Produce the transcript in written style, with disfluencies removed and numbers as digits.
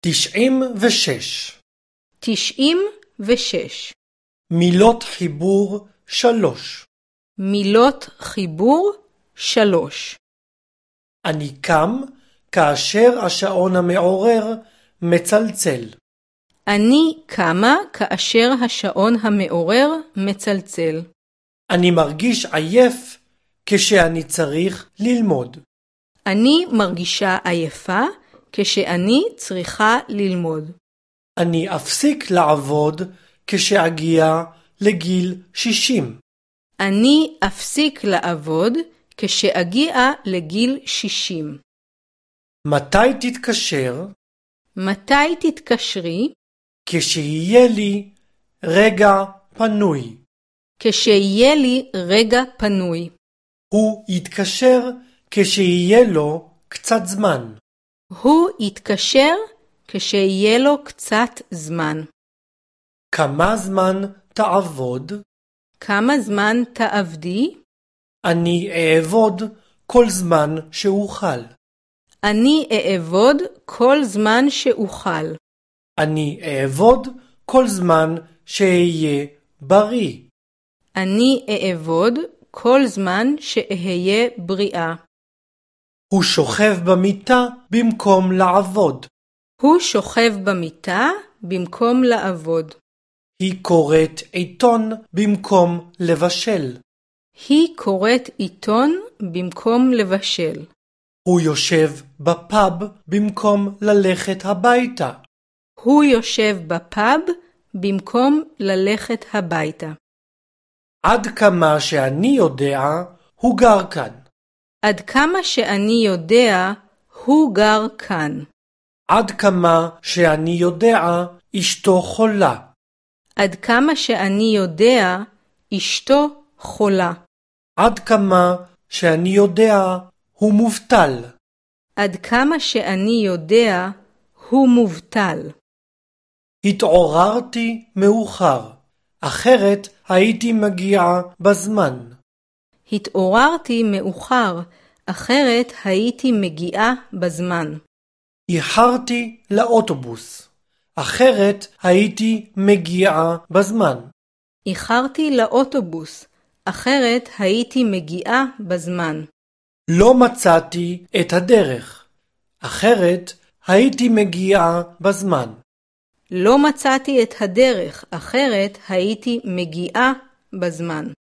96. 96. מילות חיבור 3. מילות חיבור 3. אני קם כאשר השעון המעורר מצלצל. אני קמה כאשר השעון המעורר מצלצל. אני מרגיש עייף כשאני צריך ללמוד. אני מרגישה עייפה כשאני צריכה ללמוד. אני אפסיק לעבוד כשאגיע לגיל 60. אני אפסיק לעבוד כשאגיע לגיל 60. מתי תתקשר? מתי תתקשרי? כשיהיה לי רגע פנוי. כשיהיה לי רגע פנוי. הוא יתקשר כשיהיה לו קצת זמן. הוא יתקשר כשיהיה לו קצת זמן. כמה זמן תעבוד? כמה זמן תעבדי? אני אעבוד כל זמן שאוכל. אני אעבוד כל זמן שאוכל. אני אעבוד כל זמן שאהיה בריא. אני אעבוד כל זמן שאהיה בריאה. הוא שוכב במיטה במקום לעבוד. הוא שוכב במיטה במקום לעבוד. היא קוראת עיתון במקום לבשל. היא קוראת עיתון במקום לבשל. הוא יושב בפאב במקום ללכת הביתה. הוא יושב בפאב במקום ללכת הביתה. עד כמה שאני יודע, הוא גר כאן. עד כמה שאני יודע, הוא גר כאן. עד כמה שאני יודע, אשתו חולה. עד כמה שאני יודע, אשתו חולה. עד כמה שאני יודע, הוא מובטל. עד כמה שאני יודע, הוא מובטל. התעוררתי מאוחר, אחרת הייתי מגיע בזמן. התעוררתי מאוחר, אחרת הייתי מגיעה בזמן. איחרתי לאוטובוס, אחרת הייתי מגיעה בזמן. איחרתי לאוטובוס, אחרת הייתי מגיעה בזמן. לא מצאתי את הדרך, אחרת הייתי מגיעה בזמן. לא מצאתי את הדרך, אחרת הייתי מגיעה בזמן.